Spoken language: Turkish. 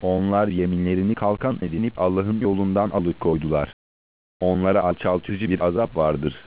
Onlar yeminlerini kalkan edinip Allah'ın yolundan alıkoydular. Onlara alçaltıcı bir azap vardır.